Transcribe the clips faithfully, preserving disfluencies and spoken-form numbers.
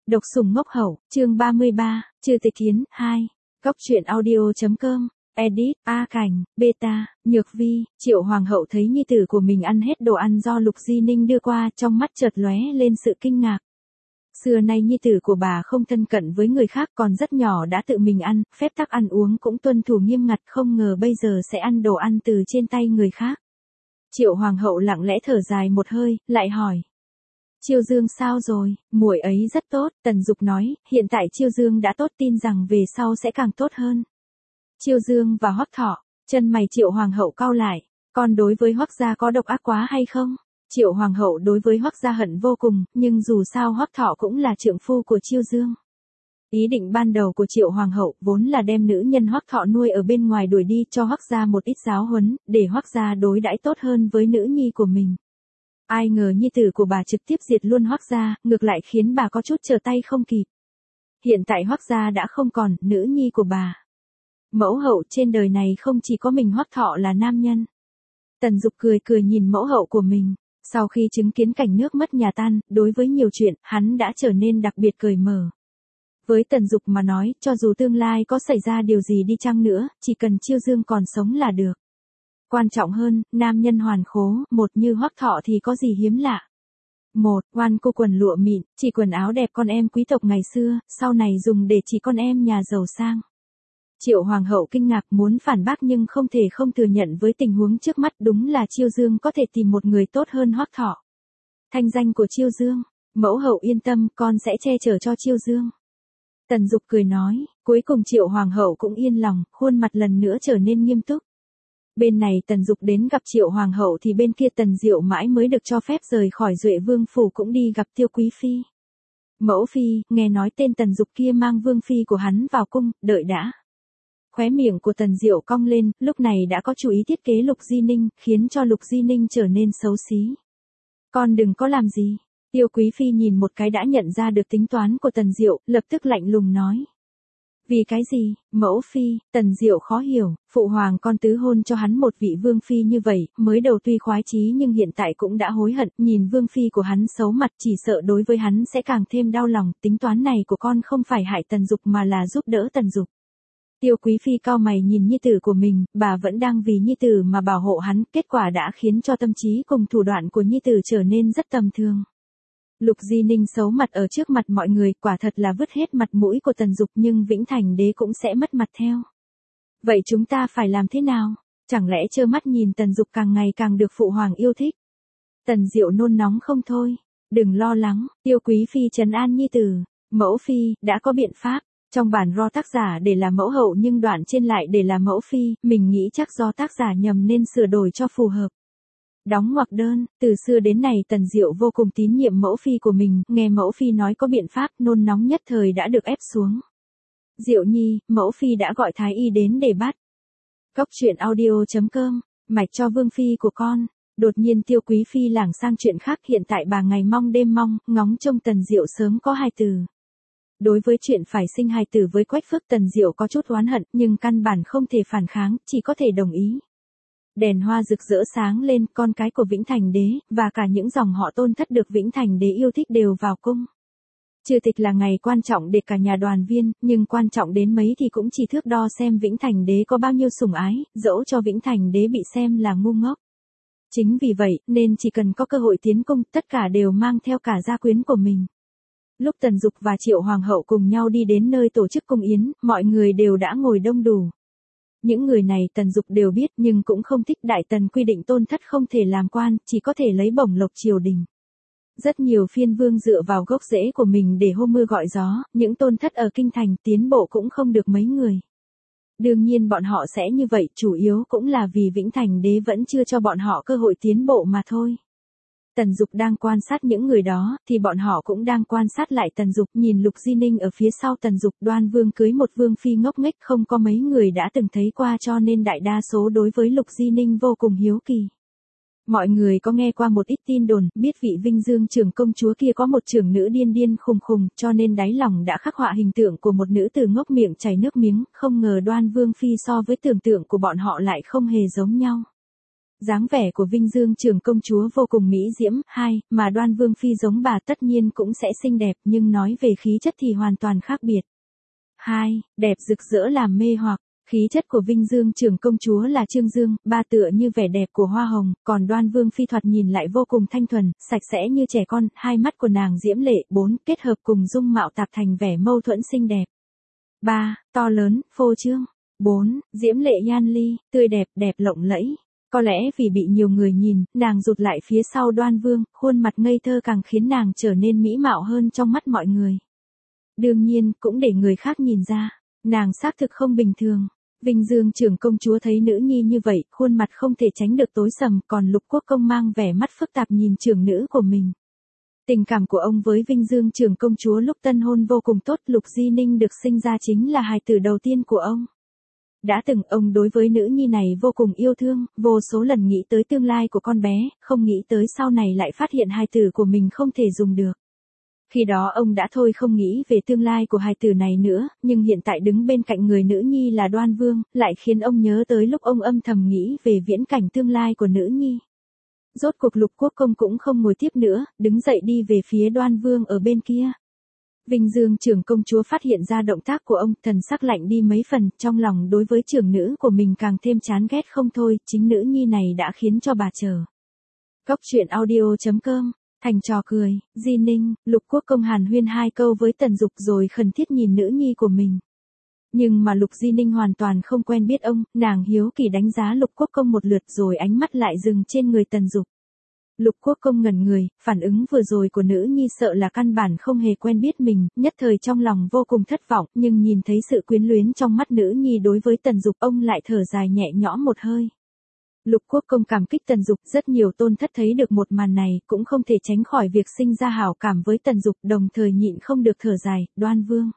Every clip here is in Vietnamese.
Độc sủng ngốc hậu, chương ba mươi ba, Trừ Tịch Kiến, hai. Góc truyện audio.com, edit, A Cảnh, Beta, Nhược Vi. Triệu Hoàng hậu thấy nhi tử của mình ăn hết đồ ăn do Lục Di Ninh đưa qua, trong mắt chợt lóe lên sự kinh ngạc. Xưa nay nhi tử của bà không thân cận với người khác, còn rất nhỏ đã tự mình ăn, phép tắc ăn uống cũng tuân thủ nghiêm ngặt, không ngờ bây giờ sẽ ăn đồ ăn từ trên tay người khác. Triệu Hoàng hậu lặng lẽ thở dài một hơi, lại hỏi. Chiêu Dương sao rồi? Muội ấy rất tốt, Tần Dục nói, hiện tại Chiêu Dương đã tốt, tin rằng về sau sẽ càng tốt hơn. Chiêu Dương và Hoắc Thọ, chân mày Triệu Hoàng hậu cau lại, con đối với Hoắc gia có độc ác quá hay không? Triệu Hoàng hậu đối với Hoắc gia hận vô cùng, nhưng dù sao Hoắc Thọ cũng là trượng phu của Chiêu Dương. Ý định ban đầu của Triệu Hoàng hậu vốn là đem nữ nhân Hoắc Thọ nuôi ở bên ngoài đuổi đi, cho Hoắc gia một ít giáo huấn, để Hoắc gia đối đãi tốt hơn với nữ nhi của mình. Ai ngờ nhi tử của bà trực tiếp diệt luôn Hoắc gia, ngược lại khiến bà có chút trở tay không kịp. Hiện tại Hoắc gia đã không còn nữ nhi của bà. Mẫu hậu, trên đời này không chỉ có mình Hoắc Thọ là nam nhân. Tần Dục cười cười nhìn mẫu hậu của mình, sau khi chứng kiến cảnh nước mất nhà tan, đối với nhiều chuyện, hắn đã trở nên đặc biệt cởi mở. Với Tần Dục mà nói, cho dù tương lai có xảy ra điều gì đi chăng nữa, chỉ cần Chiêu Dương còn sống là được. Quan trọng hơn, nam nhân hoàn khố, một như Hoắc Thọ thì có gì hiếm lạ. Một, oan cô quần lụa mịn, chỉ quần áo đẹp con em quý tộc ngày xưa, sau này dùng để chỉ con em nhà giàu sang. Triệu Hoàng hậu kinh ngạc muốn phản bác nhưng không thể không thừa nhận với tình huống trước mắt, đúng là Chiêu Dương có thể tìm một người tốt hơn Hoắc Thọ. Thanh danh của Chiêu Dương, mẫu hậu yên tâm, con sẽ che chở cho Chiêu Dương. Tần Dục cười nói, cuối cùng Triệu Hoàng hậu cũng yên lòng, khuôn mặt lần nữa trở nên nghiêm túc. Bên này Tần Dục đến gặp Triệu Hoàng hậu thì bên kia Tần Diệu mãi mới được cho phép rời khỏi Duệ Vương phủ cũng đi gặp Tiêu Quý phi. Mẫu phi, nghe nói tên Tần Dục kia mang vương phi của hắn vào cung, đợi đã. Khóe miệng của Tần Diệu cong lên, lúc này đã có chủ ý thiết kế Lục Di Ninh, khiến cho Lục Di Ninh trở nên xấu xí. Con đừng có làm gì. Tiêu Quý phi nhìn một cái đã nhận ra được tính toán của Tần Diệu, lập tức lạnh lùng nói. Vì cái gì, mẫu phi? Tần Diệu khó hiểu, phụ hoàng con tứ hôn cho hắn một vị vương phi như vậy, mới đầu tuy khoái chí nhưng hiện tại cũng đã hối hận, nhìn vương phi của hắn xấu mặt chỉ sợ đối với hắn sẽ càng thêm đau lòng, tính toán này của con không phải hại Tần Dục mà là giúp đỡ Tần Dục. Tiêu Quý phi cau mày nhìn nhi tử của mình, bà vẫn đang vì nhi tử mà bảo hộ hắn, kết quả đã khiến cho tâm trí cùng thủ đoạn của nhi tử trở nên rất tầm thường. Lục Di Ninh xấu mặt ở trước mặt mọi người, quả thật là vứt hết mặt mũi của Tần Dục, nhưng Vĩnh Thành đế cũng sẽ mất mặt theo. Vậy chúng ta phải làm thế nào? Chẳng lẽ trơ mắt nhìn Tần Dục càng ngày càng được phụ hoàng yêu thích? Tần Diệu nôn nóng không thôi. Đừng lo lắng, Tiêu Quý phi trấn an nhi tử. Mẫu phi, đã có biện pháp. Trong bản ro tác giả để là mẫu hậu nhưng đoạn trên lại để là mẫu phi, mình nghĩ chắc do tác giả nhầm nên sửa đổi cho phù hợp. Đóng ngoặc đơn, từ xưa đến nay Tần Diệu vô cùng tín nhiệm mẫu phi của mình, nghe mẫu phi nói có biện pháp, nôn nóng nhất thời đã được ép xuống. Diệu nhi, mẫu phi đã gọi thái y đến để bắt. Góc truyện audio.com, mạch cho vương phi của con. Đột nhiên Tiêu Quý phi lảng sang chuyện khác, hiện tại bà ngày mong đêm mong, ngóng trông Tần Diệu sớm có hài tử. Đối với chuyện phải sinh hài tử với Quách Phước, Tần Diệu có chút oán hận, nhưng căn bản không thể phản kháng, chỉ có thể đồng ý. Đèn hoa rực rỡ sáng lên, con cái của Vĩnh Thành đế, và cả những dòng họ tôn thất được Vĩnh Thành đế yêu thích đều vào cung. Trừ tịch là ngày quan trọng để cả nhà đoàn viên, nhưng quan trọng đến mấy thì cũng chỉ thước đo xem Vĩnh Thành đế có bao nhiêu sủng ái, dẫu cho Vĩnh Thành đế bị xem là ngu ngốc. Chính vì vậy, nên chỉ cần có cơ hội tiến cung, tất cả đều mang theo cả gia quyến của mình. Lúc Tần Dục và Triệu Hoàng hậu cùng nhau đi đến nơi tổ chức cung yến, mọi người đều đã ngồi đông đủ. Những người này Tần Dục đều biết nhưng cũng không thích, Đại Tần quy định tôn thất không thể làm quan, chỉ có thể lấy bổng lộc triều đình. Rất nhiều phiên vương dựa vào gốc rễ của mình để hô mưa gọi gió, những tôn thất ở kinh thành tiến bộ cũng không được mấy người. Đương nhiên bọn họ sẽ như vậy, chủ yếu cũng là vì Vĩnh Thành đế vẫn chưa cho bọn họ cơ hội tiến bộ mà thôi. Tần Dục đang quan sát những người đó, thì bọn họ cũng đang quan sát lại Tần Dục, nhìn Lục Di Ninh ở phía sau Tần Dục. Đoan Vương cưới một vương phi ngốc nghếch, không có mấy người đã từng thấy qua, cho nên đại đa số đối với Lục Di Ninh vô cùng hiếu kỳ. Mọi người có nghe qua một ít tin đồn, biết vị Vinh Dương trưởng công chúa kia có một trưởng nữ điên điên khùng khùng, cho nên đáy lòng đã khắc họa hình tượng của một nữ tử ngốc miệng chảy nước miếng, không ngờ Đoan Vương phi so với tưởng tượng của bọn họ lại không hề giống nhau. Dáng vẻ của Vinh Dương trưởng công chúa vô cùng mỹ diễm. Hai, mà Đoan Vương phi giống bà tất nhiên cũng sẽ xinh đẹp, nhưng nói về khí chất thì hoàn toàn khác biệt. Hai, đẹp rực rỡ làm mê hoặc. Khí chất của Vinh Dương trưởng công chúa là trương dương, ba tựa như vẻ đẹp của hoa hồng, còn Đoan Vương phi thoạt nhìn lại vô cùng thanh thuần, sạch sẽ như trẻ con, hai mắt của nàng diễm lệ. Bốn, kết hợp cùng dung mạo tạp thành vẻ mâu thuẫn xinh đẹp. Ba, to lớn, phô trương. Bốn, diễm lệ nhan ly, tươi đẹp, đẹp lộng lẫy. Có lẽ vì bị nhiều người nhìn, nàng rụt lại phía sau Đoan Vương, khuôn mặt ngây thơ càng khiến nàng trở nên mỹ mạo hơn trong mắt mọi người. Đương nhiên, cũng để người khác nhìn ra, nàng xác thực không bình thường. Vinh Dương trưởng công chúa thấy nữ nhi như vậy, khuôn mặt không thể tránh được tối sầm, còn Lục Quốc công mang vẻ mắt phức tạp nhìn trưởng nữ của mình. Tình cảm của ông với Vinh Dương trưởng công chúa lúc tân hôn vô cùng tốt. Lục Di Ninh được sinh ra chính là hài tử đầu tiên của ông. Đã từng ông đối với nữ nhi này vô cùng yêu thương, vô số lần nghĩ tới tương lai của con bé, không nghĩ tới sau này lại phát hiện hài tử của mình không thể dùng được. Khi đó ông đã thôi không nghĩ về tương lai của hài tử này nữa, nhưng hiện tại đứng bên cạnh người nữ nhi là Đoan Vương, lại khiến ông nhớ tới lúc ông âm thầm nghĩ về viễn cảnh tương lai của nữ nhi. Rốt cuộc Lục Quốc công cũng không ngồi tiếp nữa, đứng dậy đi về phía Đoan Vương ở bên kia. Vinh Dương trưởng công chúa phát hiện ra động tác của ông, thần sắc lạnh đi mấy phần, trong lòng đối với trưởng nữ của mình càng thêm chán ghét không thôi, chính nữ nhi này đã khiến cho bà chờ. Góc truyện audio chấm com, thành trò cười. Di Ninh, Lục Quốc công hàn huyên hai câu với Tần Dục rồi khẩn thiết nhìn nữ nhi của mình. Nhưng mà Lục Di Ninh hoàn toàn không quen biết ông, nàng hiếu kỳ đánh giá Lục Quốc công một lượt rồi ánh mắt lại dừng trên người Tần Dục. Lục Quốc công ngẩn người, phản ứng vừa rồi của nữ nhi sợ là căn bản không hề quen biết mình, nhất thời trong lòng vô cùng thất vọng, nhưng nhìn thấy sự quyến luyến trong mắt nữ nhi đối với Tần Dục, ông lại thở dài nhẹ nhõm một hơi. Lục Quốc công cảm kích Tần Dục, rất nhiều tôn thất thấy được một màn này, cũng không thể tránh khỏi việc sinh ra hảo cảm với Tần Dục, đồng thời nhịn không được thở dài. Đoan Vương,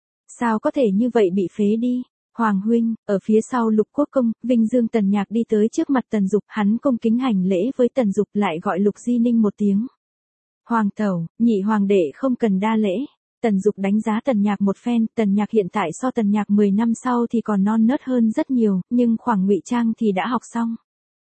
sao có thể như vậy bị phế đi? Hoàng huynh. Ở phía sau Lục Quốc công, Vinh Dương Tần Nhạc đi tới trước mặt Tần Dục, hắn cung kính hành lễ với Tần Dục, lại gọi Lục Di Ninh một tiếng. Hoàng tẩu, nhị hoàng đệ không cần đa lễ. Tần Dục đánh giá Tần Nhạc một phen, Tần Nhạc hiện tại so Tần Nhạc mười năm sau thì còn non nớt hơn rất nhiều, nhưng khoảng ngụy trang thì đã học xong.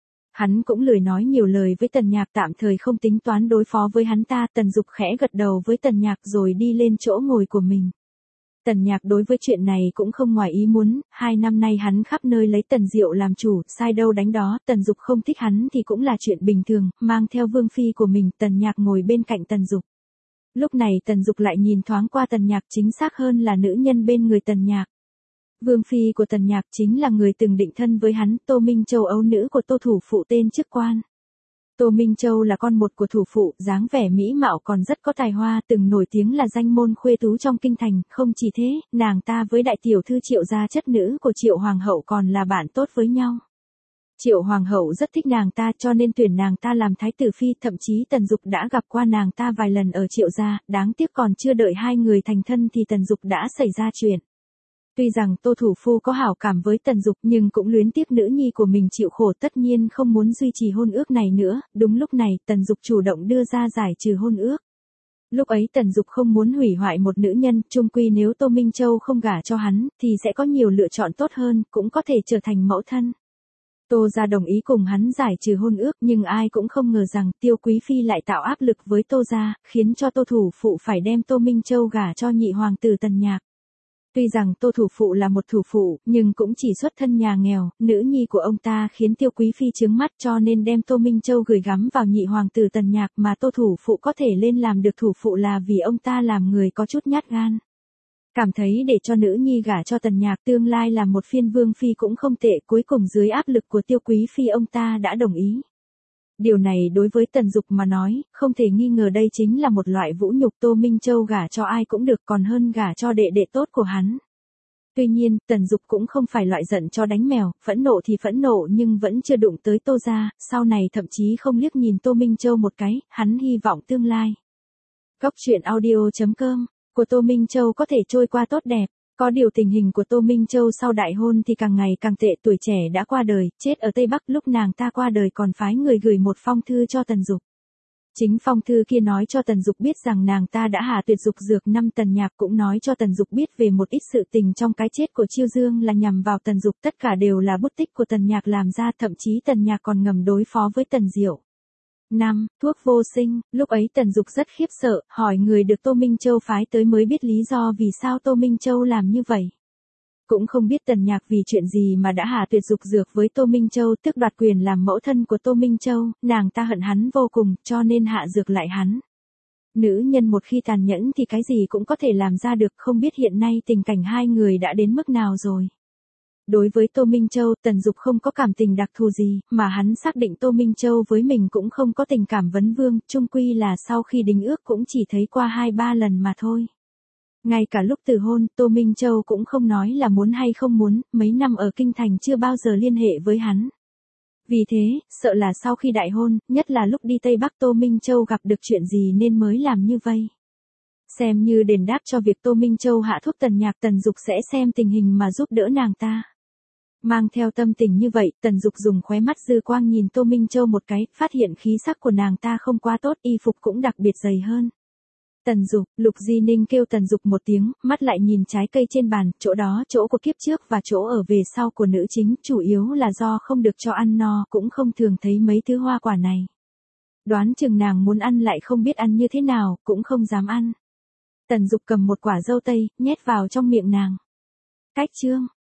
Hắn cũng lười nói nhiều lời với Tần Nhạc, tạm thời không tính toán đối phó với hắn ta. Tần Dục khẽ gật đầu với Tần Nhạc rồi đi lên chỗ ngồi của mình. Tần Nhạc đối với chuyện này cũng không ngoài ý muốn, hai năm nay hắn khắp nơi lấy Tần Diệu làm chủ, sai đâu đánh đó, Tần Dục không thích hắn thì cũng là chuyện bình thường, mang theo vương phi của mình. Tần Nhạc ngồi bên cạnh Tần Dục. Lúc này Tần Dục lại nhìn thoáng qua Tần Nhạc, chính xác hơn là nữ nhân bên người Tần Nhạc. Vương phi của Tần Nhạc chính là người từng định thân với hắn, Tô Minh Châu, ấu nữ của Tô thủ phụ tên chức quan. Tô Minh Châu là con một của thủ phụ, dáng vẻ mỹ mạo còn rất có tài hoa, từng nổi tiếng là danh môn khuê tú trong kinh thành. Không chỉ thế, nàng ta với đại tiểu thư Triệu gia chất nữ của Triệu hoàng hậu còn là bạn tốt với nhau. Triệu hoàng hậu rất thích nàng ta cho nên tuyển nàng ta làm thái tử phi, thậm chí Tần Dục đã gặp qua nàng ta vài lần ở Triệu gia, đáng tiếc còn chưa đợi hai người thành thân thì Tần Dục đã xảy ra chuyện. Tuy rằng Tô thủ phu có hảo cảm với Tần Dục nhưng cũng luyến tiếc nữ nhi của mình chịu khổ, tất nhiên không muốn duy trì hôn ước này nữa. Đúng lúc này, Tần Dục chủ động đưa ra giải trừ hôn ước. Lúc ấy Tần Dục không muốn hủy hoại một nữ nhân, chung quy nếu Tô Minh Châu không gả cho hắn, thì sẽ có nhiều lựa chọn tốt hơn, cũng có thể trở thành mẫu thân. Tô gia đồng ý cùng hắn giải trừ hôn ước, nhưng ai cũng không ngờ rằng Tiêu Quý phi lại tạo áp lực với Tô gia, khiến cho Tô thủ phụ phải đem Tô Minh Châu gả cho nhị hoàng tử Tần Nhạc. Tuy rằng Tô thủ phụ là một thủ phụ, nhưng cũng chỉ xuất thân nhà nghèo, nữ nhi của ông ta khiến Tiêu Quý phi chướng mắt cho nên đem Tô Minh Châu gửi gắm vào nhị hoàng tử Tần Nhạc, mà Tô thủ phụ có thể lên làm được thủ phụ là vì ông ta làm người có chút nhát gan. Cảm thấy để cho nữ nhi gả cho Tần Nhạc tương lai làm một phiên vương phi cũng không tệ, cuối cùng dưới áp lực của Tiêu Quý phi ông ta đã đồng ý. Điều này đối với Tần Dục mà nói, không thể nghi ngờ đây chính là một loại vũ nhục. Tô Minh Châu gả cho ai cũng được, còn hơn gả cho đệ đệ tốt của hắn. Tuy nhiên, Tần Dục cũng không phải loại giận cho đánh mèo, phẫn nộ thì phẫn nộ nhưng vẫn chưa đụng tới Tô gia, sau này thậm chí không liếc nhìn Tô Minh Châu một cái, hắn hy vọng tương lai. Góc truyện audio chấm com, của Tô Minh Châu có thể trôi qua tốt đẹp. Có điều tình hình của Tô Minh Châu sau đại hôn thì càng ngày càng tệ, tuổi trẻ đã qua đời, chết ở Tây Bắc, lúc nàng ta qua đời còn phái người gửi một phong thư cho Tần Dục. Chính phong thư kia nói cho Tần Dục biết rằng nàng ta đã hạ tuyệt dục dược. Năm Tần Nhạc cũng nói cho Tần Dục biết về một ít sự tình trong cái chết của Chiêu Dương là nhằm vào Tần Dục, tất cả đều là bút tích của Tần Nhạc làm ra, thậm chí Tần Nhạc còn ngầm đối phó với Tần Diệu. năm. Thuốc vô sinh, lúc ấy Tần Dục rất khiếp sợ, hỏi người được Tô Minh Châu phái tới mới biết lý do vì sao Tô Minh Châu làm như vậy. Cũng không biết Tần Nhạc vì chuyện gì mà đã hạ tuyệt dục dược với Tô Minh Châu, tức đoạt quyền làm mẫu thân của Tô Minh Châu, nàng ta hận hắn vô cùng, cho nên hạ dược lại hắn. Nữ nhân một khi tàn nhẫn thì cái gì cũng có thể làm ra được, không biết hiện nay tình cảnh hai người đã đến mức nào rồi. Đối với Tô Minh Châu, Tần Dục không có cảm tình đặc thù gì, mà hắn xác định Tô Minh Châu với mình cũng không có tình cảm vấn vương, chung quy là sau khi đính ước cũng chỉ thấy qua hai ba lần mà thôi. Ngay cả lúc từ hôn, Tô Minh Châu cũng không nói là muốn hay không muốn, mấy năm ở Kinh Thành chưa bao giờ liên hệ với hắn. Vì thế, sợ là sau khi đại hôn, nhất là lúc đi Tây Bắc Tô Minh Châu gặp được chuyện gì nên mới làm như vậy. Xem như đền đáp cho việc Tô Minh Châu hạ thuốc Tần Nhạc, Tần Dục sẽ xem tình hình mà giúp đỡ nàng ta. Mang theo tâm tình như vậy, Tần Dục dùng khóe mắt dư quang nhìn Tô Minh Châu một cái, phát hiện khí sắc của nàng ta không quá tốt, y phục cũng đặc biệt dày hơn. Tần Dục, Lục Di Ninh kêu Tần Dục một tiếng, mắt lại nhìn trái cây trên bàn, chỗ đó chỗ của kiếp trước và chỗ ở về sau của nữ chính, chủ yếu là do không được cho ăn no, cũng không thường thấy mấy thứ hoa quả này. Đoán chừng nàng muốn ăn lại không biết ăn như thế nào, cũng không dám ăn. Tần Dục cầm một quả dâu tây, nhét vào trong miệng nàng. Cách chương